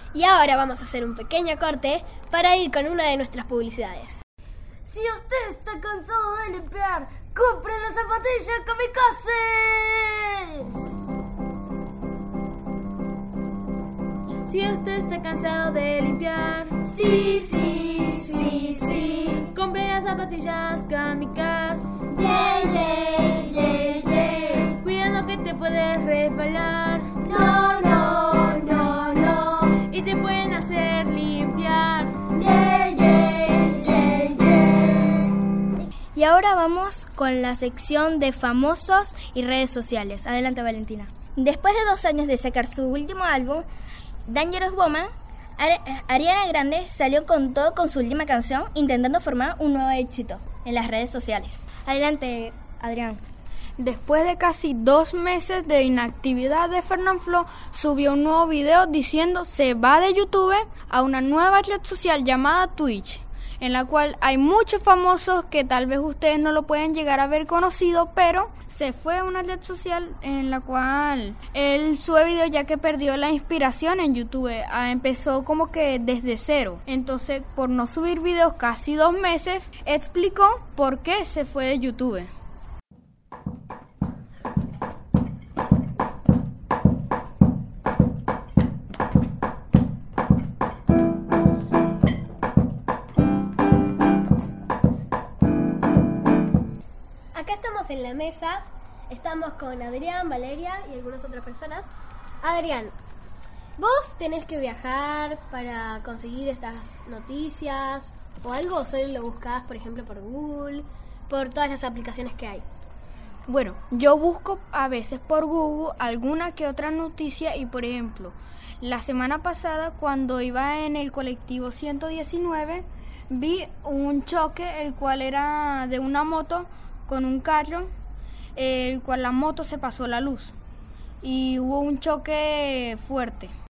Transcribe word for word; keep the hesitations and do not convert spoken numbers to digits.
Y ahora vamos a hacer un pequeño corte para ir con una de nuestras publicidades. Si usted está cansado de limpiar, compre las zapatillas Kamikaze. Si usted está cansado de limpiar, sí, sí, sí, sí, compre las zapatillas Kamikaze. Yeah, yeah, yeah, yeah. Cuidado que te puedes resbalar. No, no, no, no. Y te pueden hacer limpiar. Yeah, yeah, yeah, yeah. Y ahora vamos con la sección de famosos y redes sociales. Adelante, Valentina. Después de dos años de sacar su último álbum, Dangerous Woman, Ari- Ariana Grande salió con todo con su última canción, intentando formar un nuevo éxito en las redes sociales. Adelante, Adrián. Después de casi dos meses de inactividad de Fernanfloo, subió un nuevo video diciendo se va de YouTube a una nueva red social llamada Twitch, en la cual hay muchos famosos que tal vez ustedes no lo pueden llegar a ver conocido, pero se fue a una red social en la cual él sube videos ya que perdió la inspiración en YouTube. Ah, empezó como que desde cero. Entonces, por no subir videos casi dos meses, explicó por qué se fue de YouTube. Acá estamos en la mesa, estamos con Adrián, Valeria y algunas otras personas. Adrián, ¿vos tenés que viajar para conseguir estas noticias o algo? ¿O solo lo buscás, por ejemplo, por Google, por todas las aplicaciones que hay? Bueno, yo busco a veces por Google alguna que otra noticia y, por ejemplo, la semana pasada cuando iba en el colectivo ciento diecinueve vi un choque el cual era de una moto con un carro, el cual la moto se pasó la luz y hubo un choque fuerte.